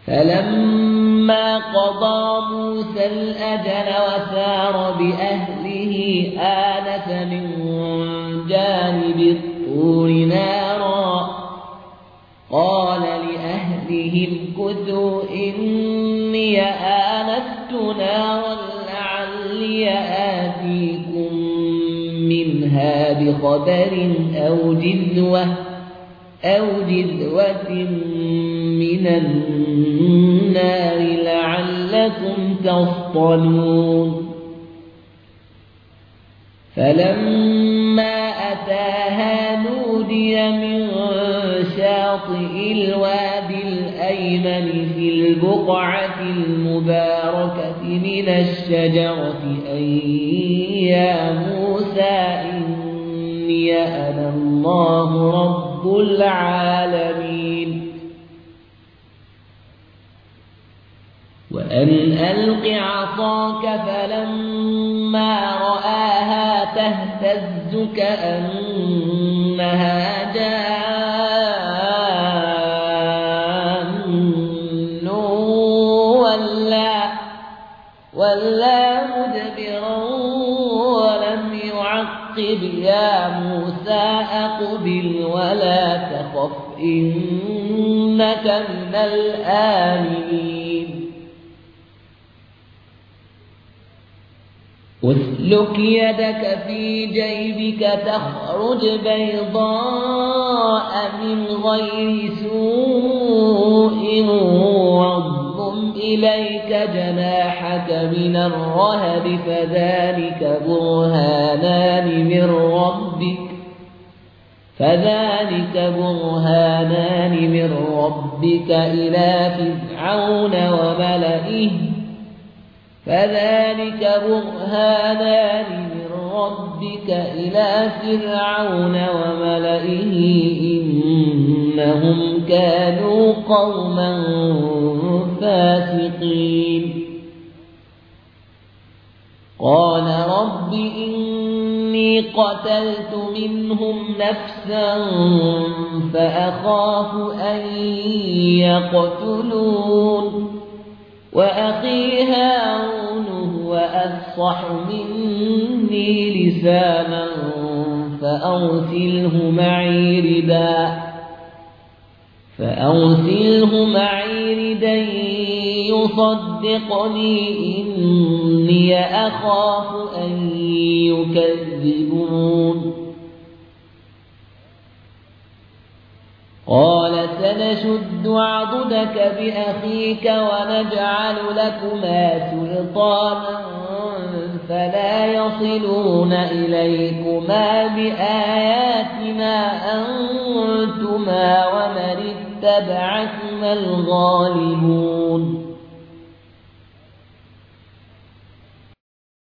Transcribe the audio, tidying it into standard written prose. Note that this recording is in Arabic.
فلما قضى موسى الأجل وسار بأهله آنس من جانب الطور نارا قال لأهلهم كثوا إني آنست نارا لعلي آتيكم منها بخبر أو جذوة من النار لعلكم تصطلون فلما أتاها نودي من شاطئ الوادي الأيمن في البقعة المباركة من الشجرة أن يا موسى إني أنا الله رب العالمين وأن ألق عصاك فلما رآها تهتز كأنها جان ولا مدبرا ولم يعقب يا موسى أقبل ولا تخف إنك من الآمنين اسلك يدك في جيبك تخرج بيضاء من غير سوء واضم إليك جناحك من الرهب فذلك برهانان من ربك إلى فرعون وملئه إنهم كانوا قوما فاسقين قال رب إني قتلت منهم نفسا فأخاف أن يقتلون وأخي هارون هو أفصح مني لسانا فأرسله معي ردا يصدقني إني أخاف أن يكذبون قال سنشد عضدك بأخيك ونجعل لكما سلطانا فلا يصلون إليكما بآياتنا أنتما ومن اتبعكما الغالبون